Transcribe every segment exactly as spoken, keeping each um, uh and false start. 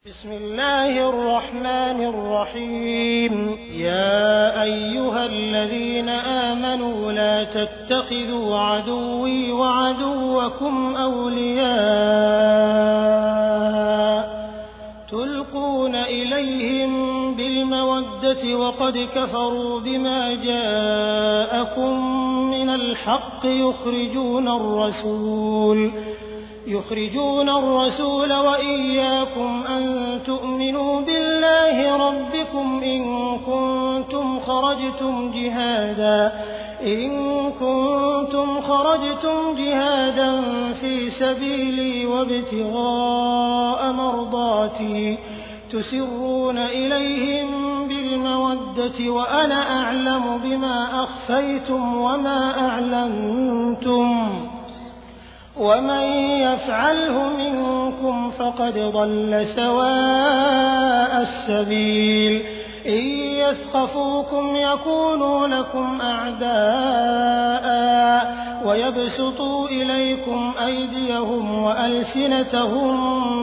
بسم الله الرحمن الرحيم. يا أيها الذين آمنوا لا تتخذوا عدوي وعدوكم أولياء تلقون إليهم بالمودة وقد كفروا بما جاءكم من الحق يخرجون الرسول يخرجون الرسول وإياكم أن تؤمنوا بالله ربكم إن كنتم خرجتم جهادا إن كنتم خرجتم جهادا في سبيلي وابتغاء مرضاتي تسرون إليهم بالمودة وأنا أعلم بما أخفيتم وما أعلنتم ومن يفعله منكم فقد ضل سواء السبيل. إن يثقفوكم يكونوا لكم أعداء ويبسطوا إليكم أيديهم وألسنتهم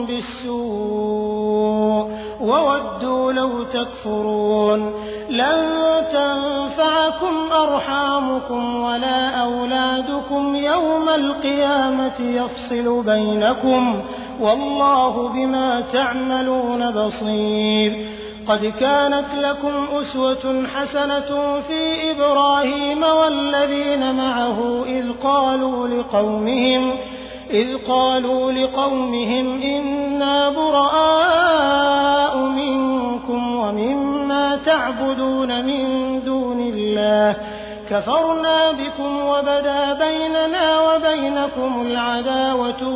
بالسوء وودوا لو تكفرون. لن تنفعكم أرحامكم ولا أولادكم يوم القيامة يفصل بينكم والله بما تعملون بصير. قد كانت لكم أسوة حسنة في إبراهيم والذين معه إذ قالوا لقومهم إذ قالوا لقومهم إنا براء منكم ومما تعبدون من دون الله كفرنا بكم وبدا بيننا وبينكم العداوة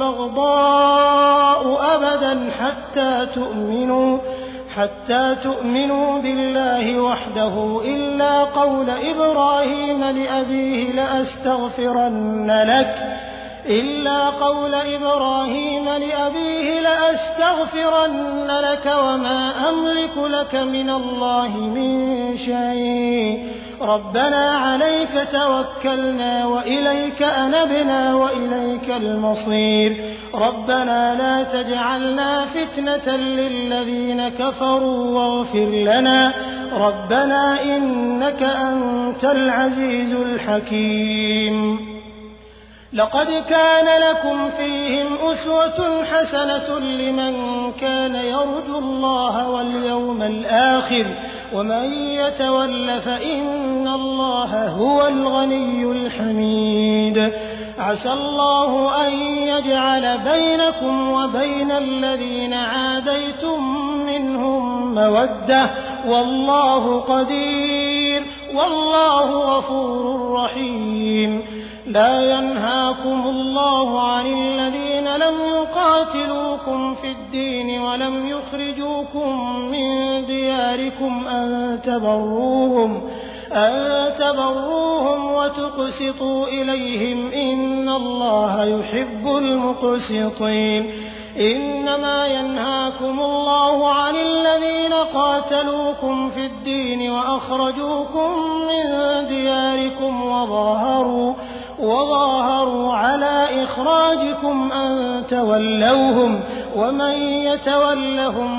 والبغضاء أبدا حتى تؤمنوا حتى تؤمنوا بالله وحده إلا قول إبراهيم لأبيه لأستغفرن لك إلا قول إبراهيم لأبيه لأستغفرن لك وما أملك لك من الله من شيء ربنا عليك توكلنا وإليك أنبنا وإليك المصير ربنا لا تجعلنا فتنة للذين كفروا واغفر لنا ربنا إنك أنت العزيز الحكيم. لقد كان لكم فيهم أسوة حسنة لمن كان يرجو الله واليوم الآخر ومن يتول فإن الله هو الغني الحميد. عسى الله أن يجعل بينكم وبين الذين عاديتم منهم مودة والله قدير والله غفور رحيم. لا ينهاكم الله عن الذين لم يقاتلوكم في الدين ولم يخرجوكم من دياركم أن تبروهم أن تبروهم وتقسطوا إليهم إن الله يحب المقسطين. إنما ينهاكم الله عن الذين قاتلوكم في الدين وأخرجوكم من دياركم وظاهروا وظاهروا على إخراجكم أن تولوهم ومن يتولهم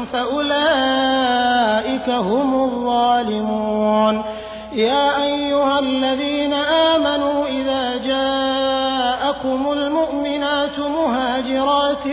فأولئك هم الظالمون. يا أيها الذين آمنوا إذا جاءكم المؤمنات مهاجرات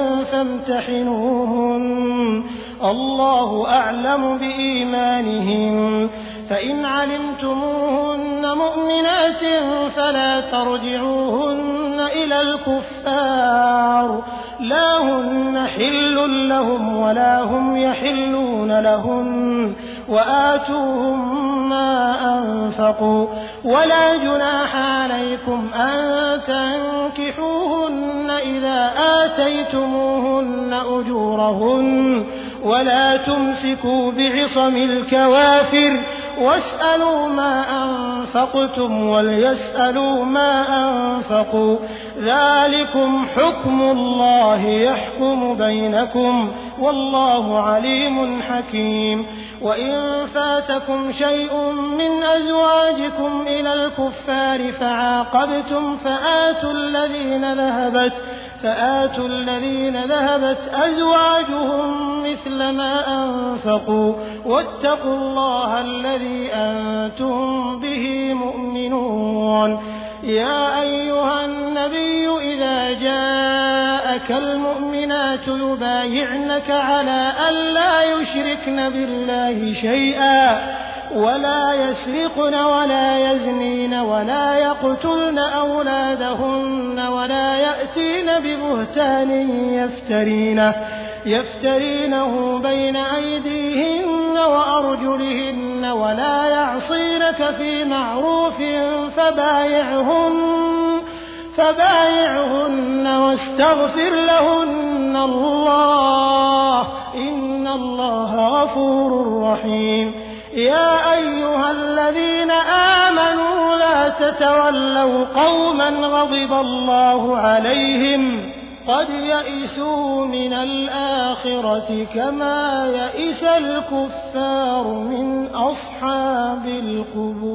فامتحنوهن الله أعلم بإيمانهن فإن علمتموهن مؤمنات فلا ترجعوهن إلى الكفار لا هن حل لهم ولا هم يحلون لهن وآتوهم ما أنفقوا ولا جناح عليكم أن تنكحوهن إذا آتيتموهن أجورهن ولا تمسكوا بعصم الكوافر واسألوا ما أنفقتم وليسألوا ما أنفقوا ذلكم حكم الله يحكم بينكم والله عليم حكيم. وإن فاتكم شيء من أزواجكم إلى الكفار فعاقبتم فآتوا الذين ذهبت فآتوا الذين ذهبت أزواجهم مثل ما أنفقوا واتقوا الله الذي أنتم به مؤمنون. يا أيها النبي إذا جاءك المؤمنات يبايعنك على أن لا يشركن بالله شيئا ولا يسرقن ولا يزنين ولا يقتلن أولادهن ولا يأتين ببهتان يفترينه, يفترينه بين أيديهن وأرجلهن ولا يعصينك في معروف فبايعهن, فبايعهن واستغفر لهن الله إن الله غفور رحيم. يا أيها الذين آمنوا لا تتولوا قوما غضب الله عليهم قد يئسوا من الآخرة كما يئس الكفار من أصحاب القبور.